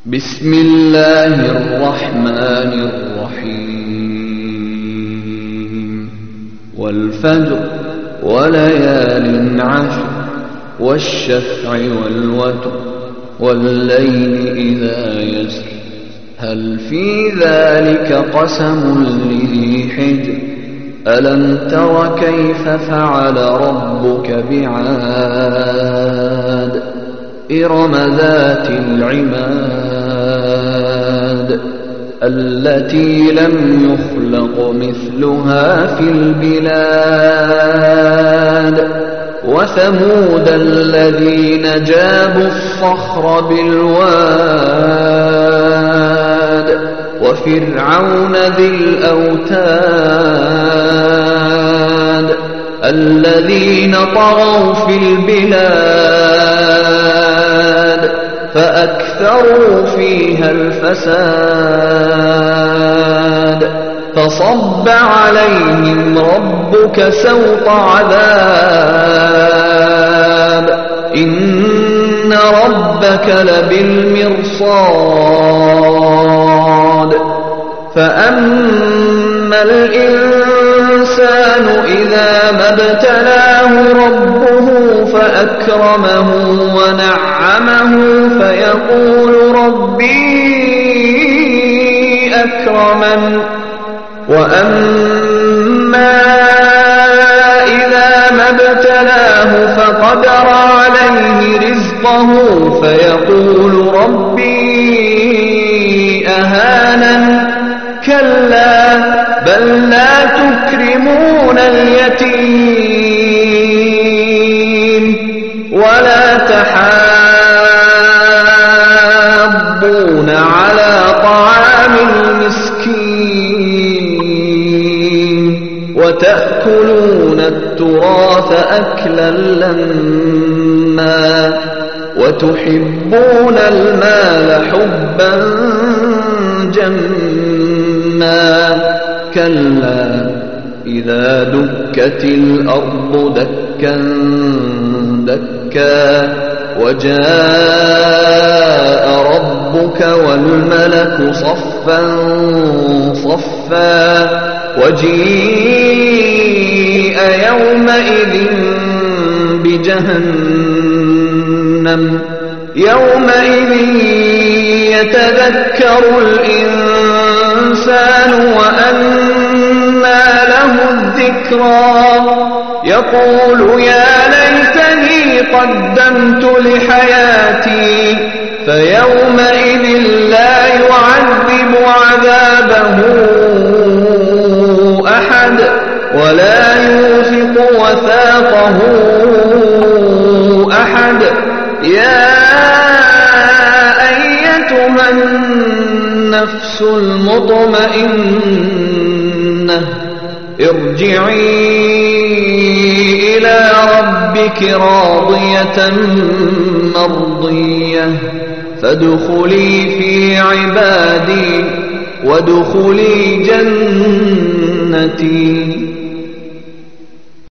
بسم الله الرحمن الرحيم والفجر وليال عشر والشفع والوتر والليل إذا يسر هل في ذلك قسم لذي حجر ألم تر كيف فعل ربك بعاد إرم ذات العماد التي لم يخلق مثلها في البلاد وثمود الذين جابوا الصخر بالواد وفرعون ذي الأوتاد الذين طغوا في البلاد فأكثروا فيها الفساد فصب عليهم ربك سوط عذاب إن ربك لبالمرصاد فأما الإنسان إذا ما ابتلاه ربه فأكرمه ونعمه فيقول ربي أكرمن وأما إذا ما ابتلاه فقدر عليه رزقه فيقول ربي أهانن كلا بل لا تكرمون اليتيم ولا تحاضون على طعام المسكين وتأكلون التراث أكلا لما وتحبون المال حبا جما كلا إذا دكت الأرض دكا دكا وجاء ربك والملك صفا صفا وجيء يومئذ بجهنم يومئذ يتذكر الإنسان وأنى له الذكرى يقول يا ليتني قدمت لحياتي فيومئذ لا يعذب عذابه أحد ولا يوثق وثاقه أحد يا أيتها النفس المطمئنة ارجعي إلى ربك راضية مرضية فادخلي في عبادي وادخلي جنتي